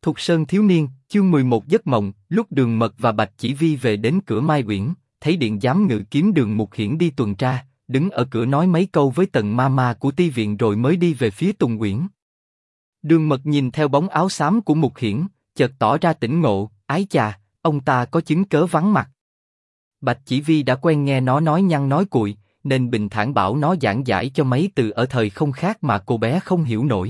Thục Sơn thiếu niên, chương 11 giấc mộng. Lúc Đường Mật và Bạch Chỉ Vi về đến cửa Mai Uyển, thấy điện giám ngự kiếm Đường Mục Hiển đi tuần tra, đứng ở cửa nói mấy câu với Tần Ma của ti viện rồi mới đi về phía Tùng Uyển. Đường Mật nhìn theo bóng áo xám của Mục Hiển, chợt tỏ ra tỉnh ngộ, ái chà, ông ta có chứng cớ vắng mặt. Bạch Chỉ Vi đã quen nghe nó nói nhăng nói cuội, nên bình thản bảo nó giảng giải cho mấy từ ở thời không khác mà cô bé không hiểu nổi.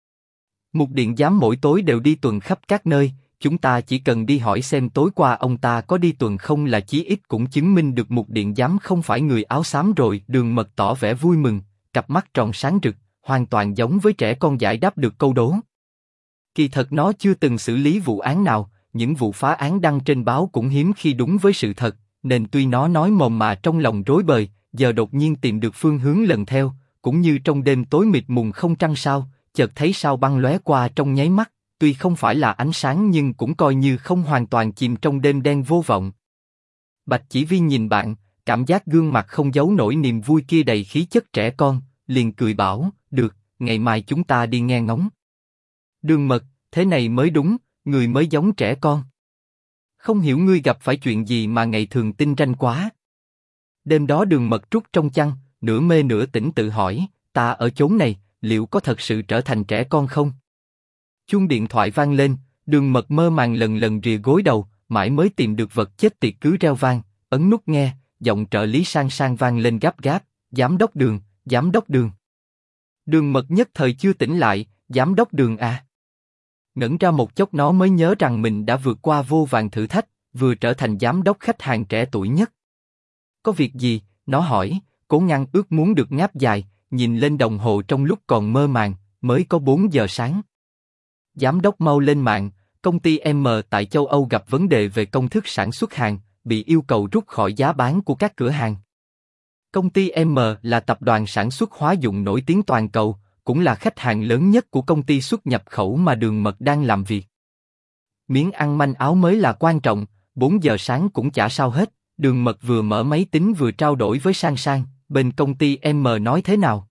Mục điện giám mỗi tối đều đi tuần khắp các nơi, chúng ta chỉ cần đi hỏi xem tối qua ông ta có đi tuần không là chí ít cũng chứng minh được Mục điện giám không phải người áo xám rồi. Đường Mật tỏ vẻ vui mừng, cặp mắt tròn sáng rực, hoàn toàn giống với trẻ con giải đáp được câu đố. Kỳ thật nó chưa từng xử lý vụ án nào, những vụ phá án đăng trên báo cũng hiếm khi đúng với sự thật, nên tuy nó nói mồm mà trong lòng rối bời, giờ đột nhiên tìm được phương hướng lần theo, cũng như trong đêm tối mịt mùng không trăng sao, chợt thấy sao băng lóe qua trong nháy mắt, tuy không phải là ánh sáng nhưng cũng coi như không hoàn toàn chìm trong đêm đen vô vọng. Bạch Chỉ Vi nhìn bạn, cảm giác gương mặt không giấu nổi niềm vui kia đầy khí chất trẻ con, liền cười bảo, được, ngày mai chúng ta đi nghe ngóng. Đường Mật, thế này mới đúng, người mới giống trẻ con. Không hiểu ngươi gặp phải chuyện gì mà ngày thường tinh ranh quá. Đêm đó Đường Mật trút trong chăn, nửa mê nửa tỉnh tự hỏi, ta ở chốn này, liệu có thật sự trở thành trẻ con không? Chuông điện thoại vang lên, Đường Mật mơ màng lần lần rìa gối đầu, mãi mới tìm được vật chết tiệt cứ reo vang, ấn nút nghe, giọng trợ lý sang sang vang lên gấp gáp, giám đốc Đường, giám đốc Đường. Đường Mật nhất thời chưa tỉnh lại, giám đốc Đường à? Ngẩn ra một chốc nó mới nhớ rằng mình đã vượt qua vô vàn thử thách, vừa trở thành giám đốc khách hàng trẻ tuổi nhất. Có việc gì? Nó hỏi, cố ngăn ước muốn được ngáp dài, nhìn lên đồng hồ trong lúc còn mơ màng, mới có 4 giờ sáng. Giám đốc mau lên mạng, công ty M tại châu Âu gặp vấn đề về công thức sản xuất hàng, bị yêu cầu rút khỏi giá bán của các cửa hàng. Công ty M là tập đoàn sản xuất hóa dụng nổi tiếng toàn cầu, cũng là khách hàng lớn nhất của công ty xuất nhập khẩu mà Đường Mật đang làm việc. Miếng ăn manh áo mới là quan trọng, 4 giờ sáng cũng chả sao hết. Đường Mật vừa mở máy tính vừa trao đổi với Sang Sang, bên công ty M nói thế nào?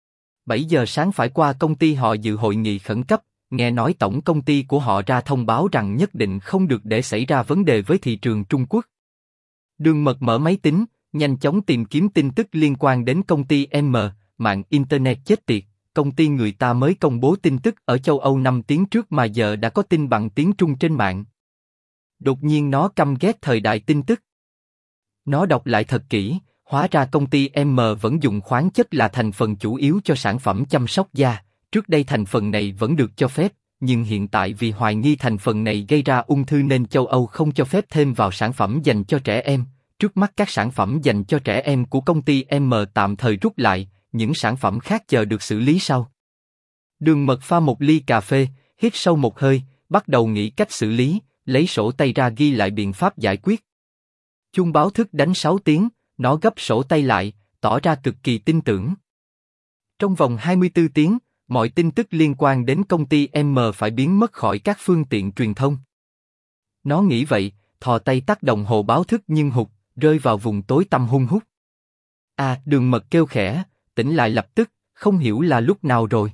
7 giờ sáng phải qua công ty họ dự hội nghị khẩn cấp, nghe nói tổng công ty của họ ra thông báo rằng nhất định không được để xảy ra vấn đề với thị trường Trung Quốc. Đường Mật mở máy tính, nhanh chóng tìm kiếm tin tức liên quan đến công ty M, mạng Internet chết tiệt, công ty người ta mới công bố tin tức ở châu Âu 5 tiếng trước mà giờ đã có tin bằng tiếng Trung trên mạng. Đột nhiên nó căm ghét thời đại tin tức. Nó đọc lại thật kỹ, hóa ra công ty M vẫn dùng khoáng chất là thành phần chủ yếu cho sản phẩm chăm sóc da, trước đây thành phần này vẫn được cho phép, nhưng hiện tại vì hoài nghi thành phần này gây ra ung thư nên châu Âu không cho phép thêm vào sản phẩm dành cho trẻ em. Trước mắt các sản phẩm dành cho trẻ em của công ty M tạm thời rút lại, những sản phẩm khác chờ được xử lý sau. Đường Mật pha một ly cà phê, hít sâu một hơi, bắt đầu nghĩ cách xử lý, lấy sổ tay ra ghi lại biện pháp giải quyết. Chuông báo thức đánh 6 tiếng, nó gấp sổ tay lại, tỏ ra cực kỳ tin tưởng. Trong vòng 24 tiếng, mọi tin tức liên quan đến công ty M phải biến mất khỏi các phương tiện truyền thông. Nó nghĩ vậy, thò tay tắt đồng hồ báo thức nhưng hụt, rơi vào vùng tối tăm hun hút. À, Đường Mật kêu khẽ, tỉnh lại lập tức, không hiểu là lúc nào rồi.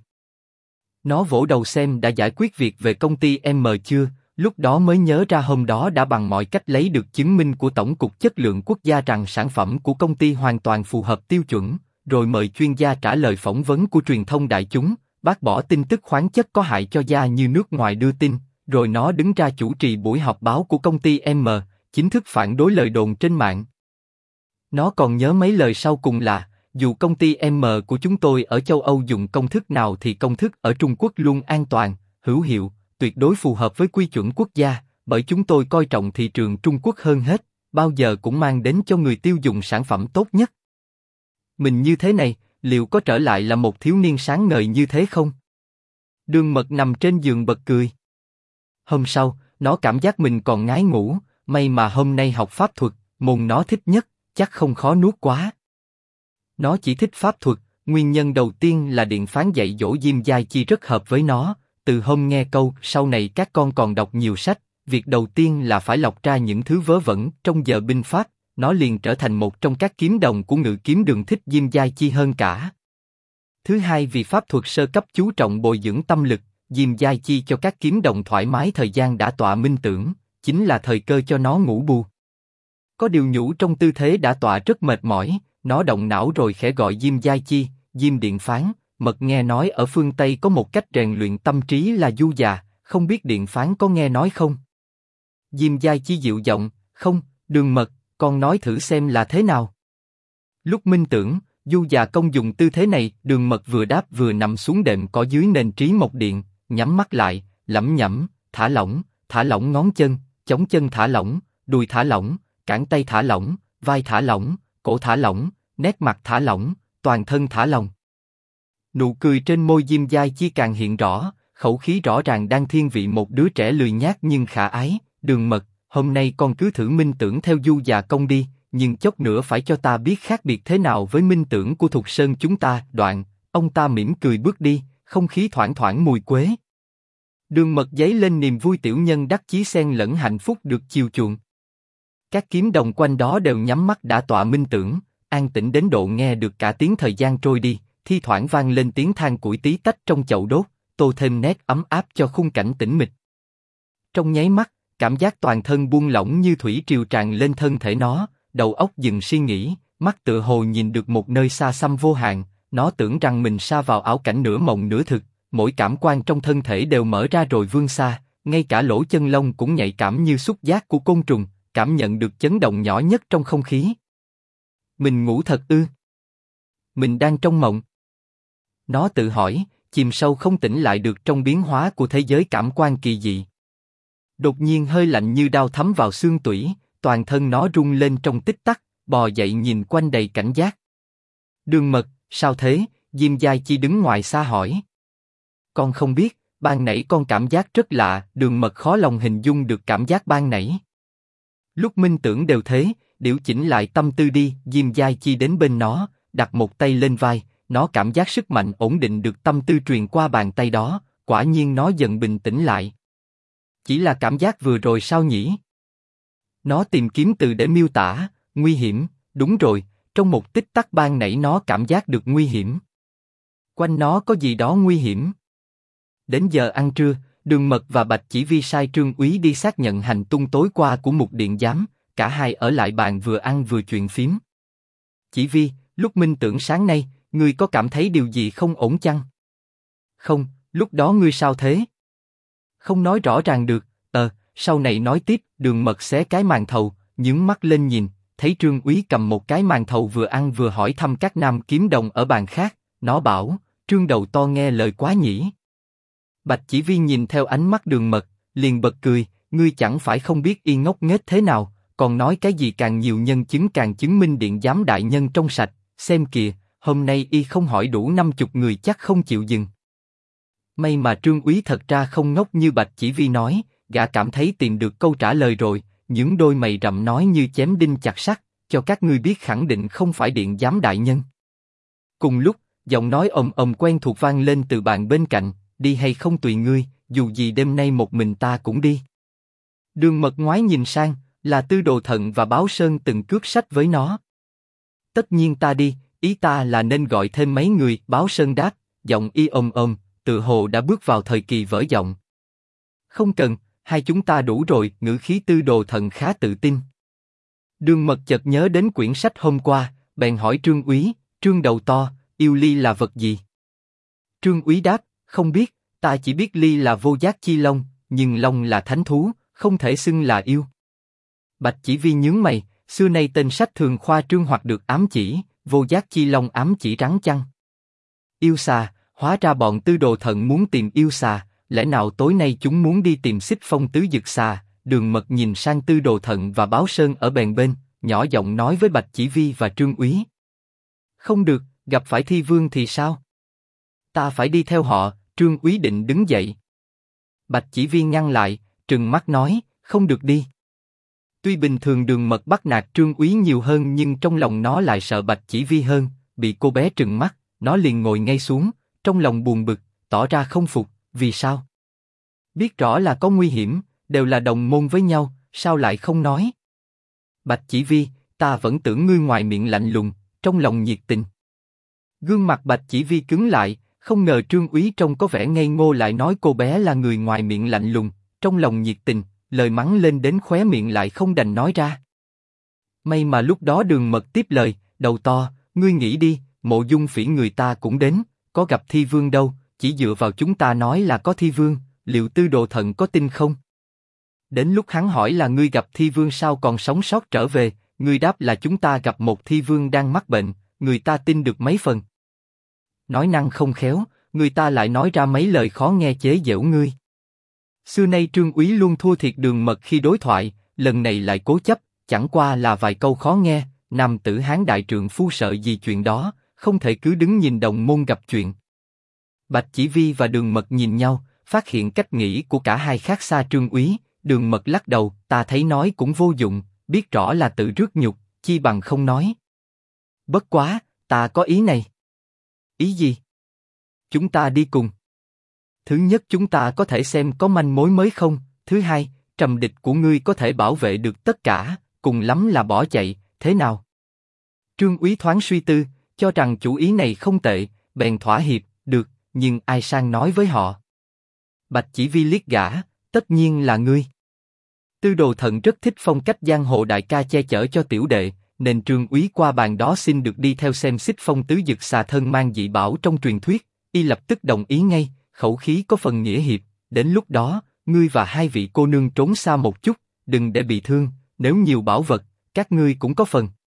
Nó vỗ đầu xem đã giải quyết việc về công ty M chưa, lúc đó mới nhớ ra hôm đó đã bằng mọi cách lấy được chứng minh của Tổng cục Chất lượng Quốc gia rằng sản phẩm của công ty hoàn toàn phù hợp tiêu chuẩn, rồi mời chuyên gia trả lời phỏng vấn của truyền thông đại chúng, bác bỏ tin tức khoáng chất có hại cho da như nước ngoài đưa tin, rồi nó đứng ra chủ trì buổi họp báo của công ty M, chính thức phản đối lời đồn trên mạng. Nó còn nhớ mấy lời sau cùng là, dù công ty M của chúng tôi ở châu Âu dùng công thức nào thì công thức ở Trung Quốc luôn an toàn, hữu hiệu, tuyệt đối phù hợp với quy chuẩn quốc gia, bởi chúng tôi coi trọng thị trường Trung Quốc hơn hết, bao giờ cũng mang đến cho người tiêu dùng sản phẩm tốt nhất. Mình như thế này, liệu có trở lại là một thiếu niên sáng ngời như thế không? Đường Mật nằm trên giường bật cười. Hôm sau, nó cảm giác mình còn ngái ngủ, may mà hôm nay học pháp thuật, môn nó thích nhất, chắc không khó nuốt quá. Nó chỉ thích pháp thuật, nguyên nhân đầu tiên là điện phán dạy dỗ Diêm Giai Chi rất hợp với nó, từ hôm nghe câu sau này các con còn đọc nhiều sách, việc đầu tiên là phải lọc ra những thứ vớ vẩn trong giờ binh pháp, nó liền trở thành một trong các kiếm đồng của Ngự Kiếm Đường thích Diêm Giai Chi hơn cả. Thứ hai vì pháp thuật sơ cấp chú trọng bồi dưỡng tâm lực, Diêm Giai Chi cho các kiếm đồng thoải mái thời gian đã tọa minh tưởng, chính là thời cơ cho nó ngủ bù. Có điều nhũ trong tư thế đã tọa rất mệt mỏi, nó động não rồi khẽ gọi Diêm Giai Chi, Diêm Điện Phán, mật nghe nói ở phương Tây có một cách rèn luyện tâm trí là du già, không biết Điện Phán có nghe nói không? Diêm Giai Chi dịu giọng, không, Đường Mật, con nói thử xem là thế nào. Lúc minh tưởng, du già công dùng tư thế này, Đường Mật vừa đáp vừa nằm xuống đệm cỏ dưới nền trí mộc điện, nhắm mắt lại, lẩm nhẩm, thả lỏng ngón chân, chống chân thả lỏng, đùi thả lỏng, cẳng tay thả lỏng, vai thả lỏng, cổ thả lỏng, nét mặt thả lỏng, toàn thân thả lỏng. Nụ cười trên môi Diêm Giai Chi càng hiện rõ, khẩu khí rõ ràng đang thiên vị một đứa trẻ lười nhác nhưng khả ái. Đường Mật, hôm nay con cứ thử minh tưởng theo du già công đi, nhưng chốc nữa phải cho ta biết khác biệt thế nào với minh tưởng của Thục Sơn chúng ta. Đoạn, ông ta mỉm cười bước đi, không khí thoảng thoảng mùi quế. Đường Mật dấy lên niềm vui tiểu nhân đắc chí xen lẫn hạnh phúc được chiều chuộng. Các kiếm đồng quanh đó đều nhắm mắt đã tọa minh tưởng, an tĩnh đến độ nghe được cả tiếng thời gian trôi đi, thi thoảng vang lên tiếng than củi tí tách trong chậu đốt, tô thêm nét ấm áp cho khung cảnh tĩnh mịch. Trong nháy mắt, cảm giác toàn thân buông lỏng như thủy triều tràn lên thân thể nó, đầu óc dừng suy nghĩ, mắt tựa hồ nhìn được một nơi xa xăm vô hạn, nó tưởng rằng mình sa vào ảo cảnh nửa mộng nửa thực, mỗi cảm quan trong thân thể đều mở ra rồi vươn xa, ngay cả lỗ chân lông cũng nhạy cảm như xúc giác của côn trùng, cảm nhận được chấn động nhỏ nhất trong không khí. Mình ngủ thật ư? Mình đang trong mộng? Nó tự hỏi, chìm sâu không tỉnh lại được trong biến hóa của thế giới cảm quan kỳ dị. Đột nhiên hơi lạnh như đao thấm vào xương tủy, toàn thân nó rung lên trong tích tắc, bò dậy nhìn quanh đầy cảnh giác. Đường Mật, sao thế? Diêm Giai Chi đứng ngoài xa hỏi. Con không biết, ban nãy con cảm giác rất lạ. Đường Mật khó lòng hình dung được cảm giác ban nãy. Lúc minh tưởng đều thế, điều chỉnh lại tâm tư đi. Diêm Giai Chi đến bên nó, đặt một tay lên vai, nó cảm giác sức mạnh ổn định được tâm tư truyền qua bàn tay đó, quả nhiên nó dần bình tĩnh lại. Chỉ là cảm giác vừa rồi sao nhỉ? Nó tìm kiếm từ để miêu tả, nguy hiểm, đúng rồi, trong một tích tắc ban nãy nó cảm giác được nguy hiểm. Quanh nó có gì đó nguy hiểm. Đến giờ ăn trưa, Đường Mật và Bạch Chỉ Vi sai Trương Úy đi xác nhận hành tung tối qua của Mục Điện Giám, cả hai ở lại bàn vừa ăn vừa chuyện phím. Chỉ Vi, lúc minh tưởng sáng nay, ngươi có cảm thấy điều gì không ổn chăng? Không, lúc đó ngươi sao thế? Không nói rõ ràng được, sau này nói tiếp. Đường Mật xé cái màn thầu, nhướng mắt lên nhìn, thấy Trương Úy cầm một cái màn thầu vừa ăn vừa hỏi thăm các nam kiếm đồng ở bàn khác, nó bảo, Trương đầu to nghe lời quá nhỉ. Bạch Chỉ Vi nhìn theo ánh mắt Đường Mật, liền bật cười, ngươi chẳng phải không biết y ngốc nghếch thế nào, còn nói cái gì càng nhiều nhân chứng càng chứng minh Điện Giám đại nhân trong sạch, xem kìa, hôm nay y không hỏi đủ 50 người chắc không chịu dừng. May mà Trương Úy thật ra không ngốc như Bạch Chỉ Vi nói, gã cảm thấy tìm được câu trả lời rồi, những đôi mày rậm nói như chém đinh chặt sắt, cho các ngươi biết khẳng định không phải Điện Giám đại nhân. Cùng lúc, giọng nói ầm quen thuộc vang lên từ bàn bên cạnh, đi hay không tùy ngươi, dù gì đêm nay một mình ta cũng đi. Đường Mật ngoái nhìn sang, là Tư Đồ Thận và Báo Sơn từng cướp sách với nó. Tất nhiên ta đi, ý ta là nên gọi thêm mấy người. Báo Sơn đáp, giọng y ồm, tự hồ đã bước vào thời kỳ vỡ giọng. Không cần, hai chúng ta đủ rồi. Ngữ khí Tư Đồ Thận khá tự tin. Đường Mật chợt nhớ đến quyển sách hôm qua, bèn hỏi Trương Úy, Trương đầu to, yêu ly là vật gì? Trương Úy đáp, không biết, ta chỉ biết ly là vô giác chi long, nhưng long là thánh thú, không thể xưng là yêu. Bạch Chỉ Vi nhướng mày, xưa nay tên sách thường khoa trương hoặc được ám chỉ, vô giác chi long ám chỉ rắn chăng? Yêu xà, hóa ra bọn Tư Đồ Thận muốn tìm yêu xà, lẽ nào tối nay chúng muốn đi tìm Xích Phong tứ dực xà? Đường Mật nhìn sang Tư Đồ Thận và Báo Sơn ở bèn bên, nhỏ giọng nói với Bạch Chỉ Vi và Trương Úy. Không được, gặp phải Thi Vương thì sao? Ta phải đi theo họ. Trương Úy định đứng dậy. Bạch Chỉ Vi ngăn lại, trừng mắt nói, không được đi. Tuy bình thường Đường Mật bắt nạt Trương Úy nhiều hơn nhưng trong lòng nó lại sợ Bạch Chỉ Vi hơn, bị cô bé trừng mắt, nó liền ngồi ngay xuống, trong lòng buồn bực, tỏ ra không phục, vì sao? Biết rõ là có nguy hiểm, đều là đồng môn với nhau, sao lại không nói? Bạch Chỉ Vi, ta vẫn tưởng ngươi ngoài miệng lạnh lùng, trong lòng nhiệt tình. Gương mặt Bạch Chỉ Vi cứng lại, Không ngờ Trương Úy trông có vẻ ngây ngô lại nói cô bé là người ngoài miệng lạnh lùng, trong lòng nhiệt tình, lời mắng lên đến khóe miệng lại không đành nói ra. May mà lúc đó Đường Mật tiếp lời, đầu to, ngươi nghĩ đi, Mộ Dung Phỉ người ta cũng đến, có gặp Thi Vương đâu, chỉ dựa vào chúng ta nói là có Thi Vương, liệu Tư Đồ Thận có tin không? Đến lúc hắn hỏi là ngươi gặp Thi Vương sao còn sống sót trở về, ngươi đáp là chúng ta gặp một Thi Vương đang mắc bệnh, người ta tin được mấy phần. Nói năng không khéo, người ta lại nói ra mấy lời khó nghe chế giễu ngươi. Xưa nay Trương Úy luôn thua thiệt Đường Mật khi đối thoại, lần này lại cố chấp, chẳng qua là vài câu khó nghe, nam tử Hán đại trượng phu sợ gì chuyện đó, không thể cứ đứng nhìn đồng môn gặp chuyện. Bạch Chỉ Vi và Đường Mật nhìn nhau, phát hiện cách nghĩ của cả hai khác xa Trương Úy. Đường Mật lắc đầu, ta thấy nói cũng vô dụng, biết rõ là tự rước nhục, chi bằng không nói. Bất quá, ta có ý này. Ý gì? Chúng ta đi cùng. Thứ nhất chúng ta có thể xem có manh mối mới không, thứ hai, trầm địch của ngươi có thể bảo vệ được tất cả, cùng lắm là bỏ chạy, thế nào? Trương Úy thoáng suy tư, cho rằng chủ ý này không tệ, bèn thỏa hiệp, được, nhưng ai sang nói với họ? Bạch Chỉ Vi liếc gã, tất nhiên là ngươi. Tư Đồ Thận rất thích phong cách giang hồ đại ca che chở cho tiểu đệ, nên Trương Úy qua bàn đó xin được đi theo xem Xích Phong tứ dực xà thân mang dị bảo trong truyền thuyết, y lập tức đồng ý ngay, khẩu khí có phần nghĩa hiệp. Đến lúc đó, ngươi và hai vị cô nương trốn xa một chút, đừng để bị thương. Nếu nhiều bảo vật, các ngươi cũng có phần.